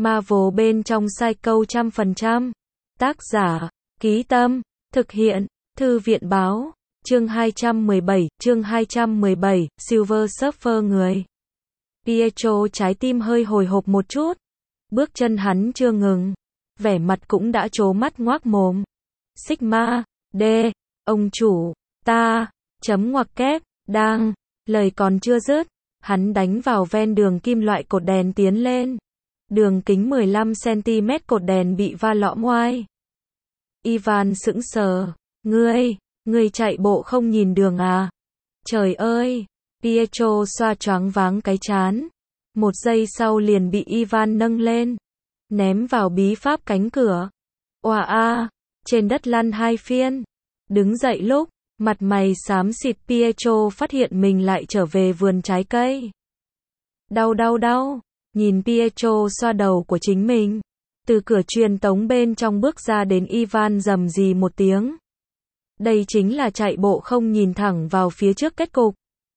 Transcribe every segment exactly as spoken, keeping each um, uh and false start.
Marvel bên trong Psycho trăm phần trăm. Tác giả, Ký Tâm, thực hiện, Thư viện Báo, chương hai trăm mười bảy, chương hai trăm mười bảy, Silver Surfer người. Pietro trái tim hơi hồi hộp một chút. Bước chân hắn chưa ngừng, vẻ mặt cũng đã trố mắt ngoác mồm. Sigma, D, ông chủ, ta, chấm ngoặc kép, đang, lời còn chưa dứt, hắn đánh vào ven đường kim loại cột đèn tiến lên. Đường kính mười lăm xăng-ti-mét cột đèn bị va lõm oai. Ivan sững sờ, ngươi, ngươi chạy bộ không nhìn đường à? Trời ơi, Pietro xoa choáng váng cái trán. Một giây sau liền bị Ivan nâng lên, ném vào bí pháp cánh cửa. Oà a, trên đất lăn hai phiên. Đứng dậy lúc, mặt mày xám xịt Pietro phát hiện mình lại trở về vườn trái cây. Đau đau đau, nhìn Pietro xoa đầu của chính mình. Từ cửa truyền tống bên trong bước ra đến Ivan rầm rì một tiếng. Đây chính là chạy bộ không nhìn thẳng vào phía trước kết cục.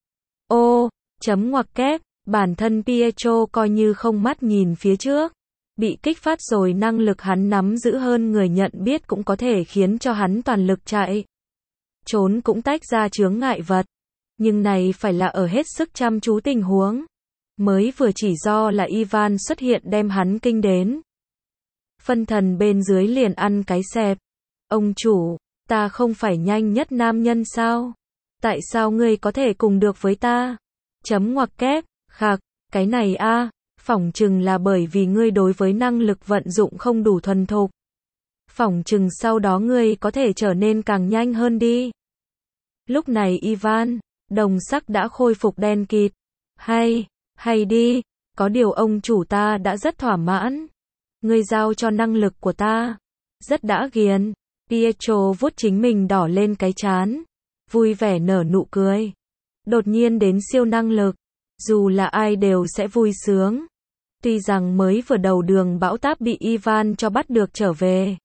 Ô, chấm ngoặc kép, bản thân Pietro coi như không mắt nhìn phía trước. Bị kích phát rồi năng lực hắn nắm giữ hơn người nhận biết cũng có thể khiến cho hắn toàn lực chạy. Trốn cũng tách ra chướng ngại vật. Nhưng này phải là ở hết sức chăm chú tình huống. Mới vừa chỉ do là Ivan xuất hiện đem hắn kinh đến. Phân thần bên dưới liền ăn cái xẹp. Ông chủ, ta không phải nhanh nhất nam nhân sao? Tại sao ngươi có thể cùng được với ta? Chấm ngoặc kép, khạc, cái này a, phỏng chừng là bởi vì ngươi đối với năng lực vận dụng không đủ thuần thục. Phỏng chừng sau đó ngươi có thể trở nên càng nhanh hơn đi. Lúc này Ivan, đồng sắc đã khôi phục đen kịt. Hay, hay đi, có điều ông chủ ta đã rất thỏa mãn. Ngươi giao cho năng lực của ta. Rất đã ghiền. Pietro vuốt chính mình đỏ lên cái trán. Vui vẻ nở nụ cười. Đột nhiên đến siêu năng lực. Dù là ai đều sẽ vui sướng. Tuy rằng mới vừa đầu đường bão táp bị Ivan cho bắt được trở về.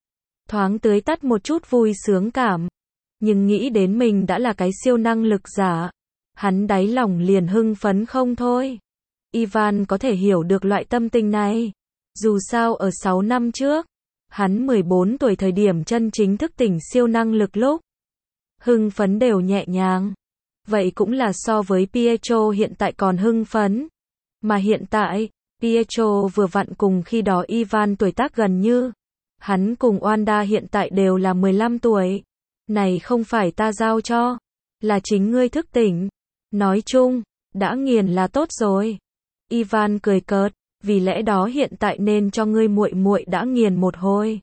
Thoáng tưới tắt một chút vui sướng cảm. Nhưng nghĩ đến mình đã là cái siêu năng lực giả. Hắn đáy lòng liền hưng phấn không thôi. Ivan có thể hiểu được loại tâm tình này. Dù sao ở sáu năm trước, hắn mười bốn tuổi thời điểm chân chính thức tỉnh siêu năng lực lúc. Hưng phấn đều nhẹ nhàng. Vậy cũng là so với Pietro hiện tại còn hưng phấn. Mà hiện tại, Pietro vừa vặn cùng khi đó Ivan tuổi tác gần như. Hắn cùng Wanda hiện tại đều là mười lăm tuổi. Này không phải ta giao cho, là chính ngươi thức tỉnh. Nói chung, đã nghiền là tốt rồi. Ivan cười cợt, vì lẽ đó hiện tại nên cho ngươi muội muội đã nghiền một hồi.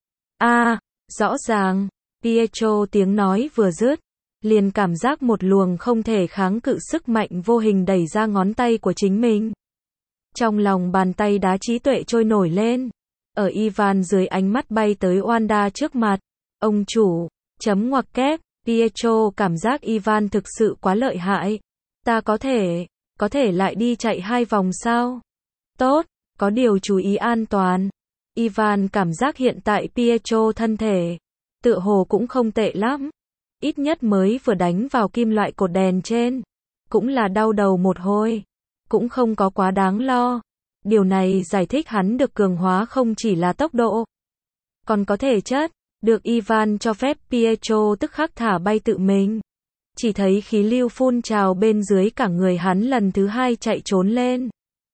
A, à, rõ ràng, Pietro tiếng nói vừa dứt, liền cảm giác một luồng không thể kháng cự sức mạnh vô hình đẩy ra ngón tay của chính mình. Trong lòng bàn tay đá trí tuệ trôi nổi lên. Ở Ivan dưới ánh mắt bay tới Wanda trước mặt. Ông chủ, chấm ngoặc kép, Pietro cảm giác Ivan thực sự quá lợi hại. Ta có thể, có thể lại đi chạy hai vòng sao? Tốt, có điều chú ý an toàn. Ivan cảm giác hiện tại Pietro thân thể, tựa hồ cũng không tệ lắm. Ít nhất mới vừa đánh vào kim loại cột đèn trên. Cũng là đau đầu một hồi. Cũng không có quá đáng lo. Điều này giải thích hắn được cường hóa không chỉ là tốc độ, còn có thể chất. Được Ivan cho phép Pietro tức khắc thả bay tự mình. Chỉ thấy khí lưu phun trào bên dưới cả người hắn lần thứ hai chạy trốn lên.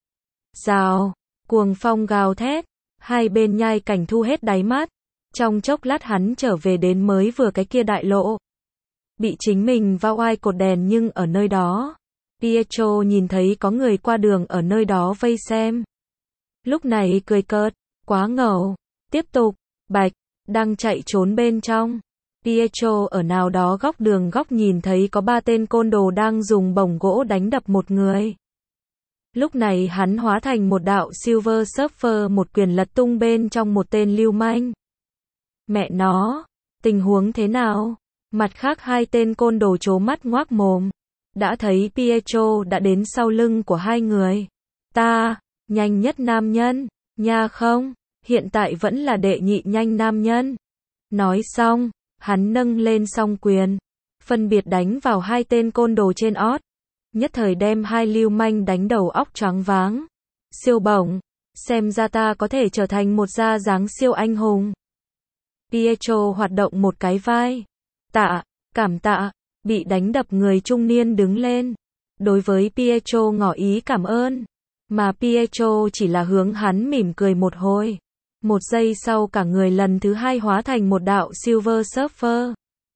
Rào, cuồng phong gào thét, hai bên nhai cảnh thu hết đáy mắt. Trong chốc lát hắn trở về đến mới vừa cái kia đại lộ. Bị chính mình va oai cột đèn nhưng ở nơi đó. Pietro nhìn thấy có người qua đường ở nơi đó vây xem. Lúc này cười cợt, quá ngầu. Tiếp tục, bạch, đang chạy trốn bên trong. Pietro ở nào đó góc đường góc nhìn thấy có ba tên côn đồ đang dùng bổng gỗ đánh đập một người. Lúc này hắn hóa thành một đạo Silver Surfer một quyền lật tung bên trong một tên lưu manh. Mẹ nó, tình huống thế nào? Mặt khác hai tên côn đồ trố mắt ngoác mồm. Đã thấy Pietro đã đến sau lưng của hai người. Ta, nhanh nhất nam nhân, nha không, hiện tại vẫn là đệ nhị nhanh nam nhân. Nói xong, hắn nâng lên song quyền, phân biệt đánh vào hai tên côn đồ trên ót. Nhất thời đem hai lưu manh đánh đầu óc choáng váng. Siêu bổng, Xem ra ta có thể trở thành một gia dáng siêu anh hùng. Pietro hoạt động một cái vai. Tạ, cảm tạ, bị đánh đập người trung niên đứng lên. Đối với Pietro ngỏ ý cảm ơn. Mà Pietro chỉ là hướng hắn mỉm cười một hồi. Một giây sau cả người lần thứ hai hóa thành một đạo Silver Surfer.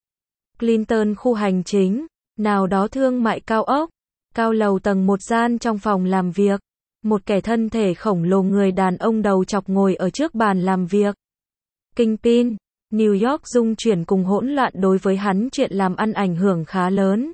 Clinton khu hành chính, nào đó thương mại cao ốc, cao lầu tầng một gian trong phòng làm việc. Một kẻ thân thể khổng lồ người đàn ông đầu chọc ngồi ở trước bàn làm việc. Kingpin, New York rung chuyển cùng hỗn loạn đối với hắn chuyện làm ăn ảnh hưởng khá lớn.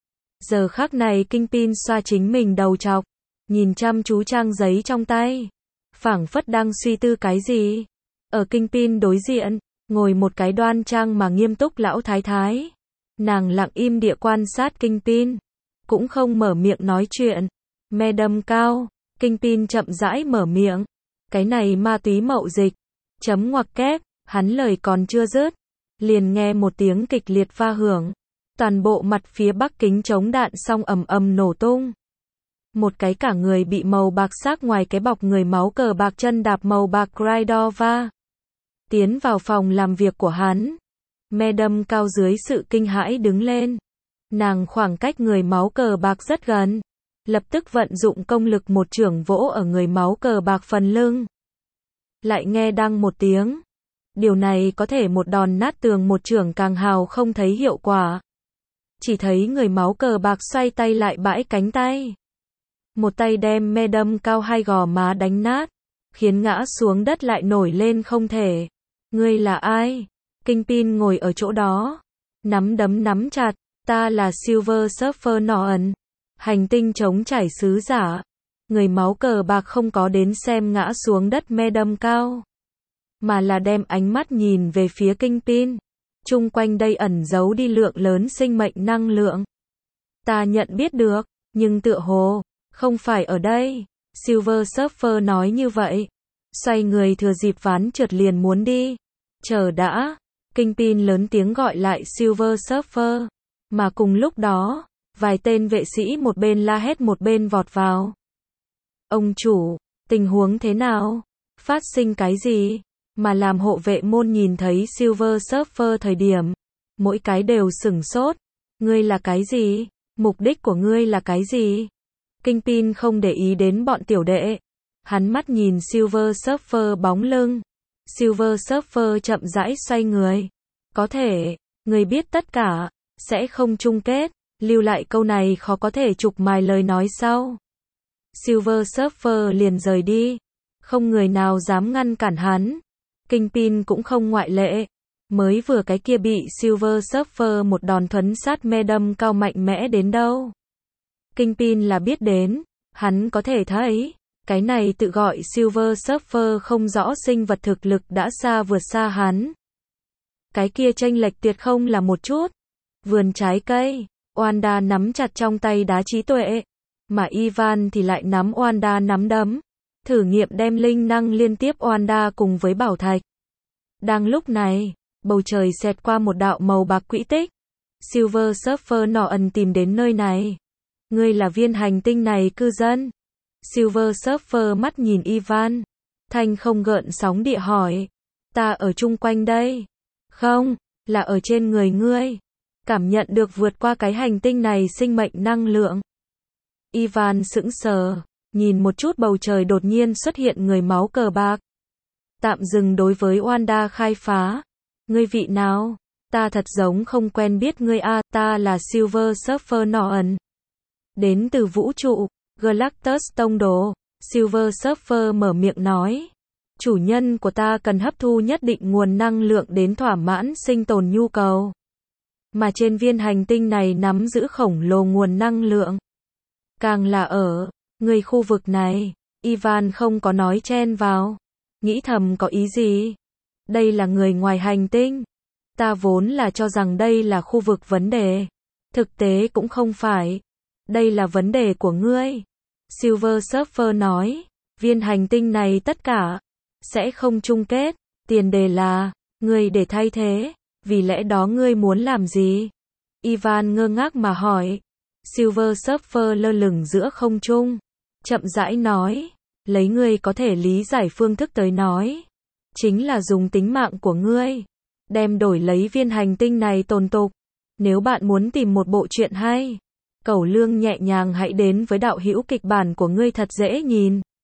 Giờ khắc này Kingpin xoa chính mình đầu chọc, nhìn chăm chú trang giấy trong tay. Phảng phất đang suy tư cái gì. Ở Kingpin đối diện, ngồi một cái đoan trang mà nghiêm túc lão thái thái. Nàng lặng im địa quan sát Kingpin, cũng không mở miệng nói chuyện. Madam Cao, Kingpin chậm rãi mở miệng. Cái này ma túy mậu dịch. Chấm ngoặc kép, hắn lời còn chưa dứt. Liền nghe một tiếng kịch liệt va hưởng. Toàn bộ mặt phía bắc kính chống đạn xong ầm ầm nổ tung. Một cái cả người bị màu bạc xác ngoài cái bọc người máu cờ bạc chân đạp màu bạc Cridova. Tiến vào phòng làm việc của hắn. Madam Cao dưới sự kinh hãi đứng lên. Nàng khoảng cách người máu cờ bạc rất gần. Lập tức vận dụng công lực một chưởng vỗ ở người máu cờ bạc phần lưng. Lại nghe đăng một tiếng. Điều này có thể một đòn nát tường một chưởng càng hào không thấy hiệu quả. Chỉ thấy người máu cờ bạc xoay tay lại bãi cánh tay. Một tay đem Madam Cao hai gò má đánh nát. Khiến ngã xuống đất lại nổi lên không thể. Ngươi là ai? Kingpin ngồi ở chỗ đó. Nắm đấm nắm chặt. Ta là Silver Surfer Norton. Hành tinh chống trải sứ giả. Người máu cờ bạc không có đến xem ngã xuống đất Madam Cao. Mà là đem ánh mắt nhìn về phía Kingpin. Chung quanh đây ẩn giấu đi lượng lớn sinh mệnh năng lượng. Ta nhận biết được, nhưng tựa hồ, không phải ở đây. Silver Surfer nói như vậy. Xoay người thừa dịp ván trượt liền muốn đi. Chờ đã. Kingpin lớn tiếng gọi lại Silver Surfer. Mà cùng lúc đó, vài tên vệ sĩ một bên la hét một bên vọt vào. Ông chủ, tình huống thế nào? Phát sinh cái gì? Mà làm hộ vệ môn nhìn thấy Silver Surfer thời điểm, mỗi cái đều sửng sốt. Ngươi là cái gì? Mục đích của ngươi là cái gì? Kingpin không để ý đến bọn tiểu đệ. Hắn mắt nhìn Silver Surfer bóng lưng. Silver Surfer chậm rãi xoay người. Có thể, ngươi biết tất cả, sẽ không chung kết. Lưu lại câu này khó có thể chụp mài lời nói sau. Silver Surfer liền rời đi. Không người nào dám ngăn cản hắn. Kingpin cũng không ngoại lệ. Mới vừa cái kia bị Silver Surfer một đòn thuấn sát Madam Cao mạnh mẽ đến đâu. Kingpin là biết đến. Hắn có thể thấy. Cái này tự gọi Silver Surfer không rõ sinh vật thực lực đã xa vượt xa hắn. Cái kia chênh lệch tuyệt không là một chút. Vườn trái cây. Wanda nắm chặt trong tay đá trí tuệ. Mà Ivan thì lại nắm Wanda nắm đấm. Thử nghiệm đem linh năng liên tiếp Wanda cùng với bảo thạch. Đang lúc này, bầu trời xẹt qua một đạo màu bạc quỹ tích. Silver Surfer Norton tìm đến nơi này. Ngươi là viên hành tinh này cư dân. Silver Surfer mắt nhìn Ivan. Thanh không gợn sóng địa hỏi. Ta ở chung quanh đây. Không, là ở trên người ngươi. Cảm nhận được vượt qua cái hành tinh này sinh mệnh năng lượng. Ivan sững sờ. Nhìn một chút bầu trời đột nhiên xuất hiện người máu cờ bạc. Tạm dừng đối với Wanda khai phá. Ngươi vị nào? Ta thật giống không quen biết ngươi a, ta là Silver Surfer Norton. Đến từ vũ trụ, Galactus tông đồ. Silver Surfer mở miệng nói. Chủ nhân của ta cần hấp thu nhất định nguồn năng lượng đến thỏa mãn sinh tồn nhu cầu. Mà trên viên hành tinh này nắm giữ khổng lồ nguồn năng lượng. Càng là ở người khu vực này, Ivan không có nói chen vào. Nghĩ thầm có ý gì? Đây là người ngoài hành tinh. Ta vốn là cho rằng đây là khu vực vấn đề. Thực tế cũng không phải. Đây là vấn đề của ngươi. Silver Surfer nói. Viên hành tinh này tất cả sẽ không chung kết. Tiền đề là ngươi để thay thế. Vì lẽ đó ngươi muốn làm gì? Ivan ngơ ngác mà hỏi. Silver Surfer lơ lửng giữa không trung. Chậm rãi nói. Lấy ngươi có thể lý giải phương thức tới nói, chính là dùng tính mạng của ngươi, đem đổi lấy viên hành tinh này tồn tục. Nếu bạn muốn tìm một bộ truyện hay, Cẩu Lương nhẹ nhàng hãy đến với đạo hữu kịch bản của ngươi thật dễ nhìn.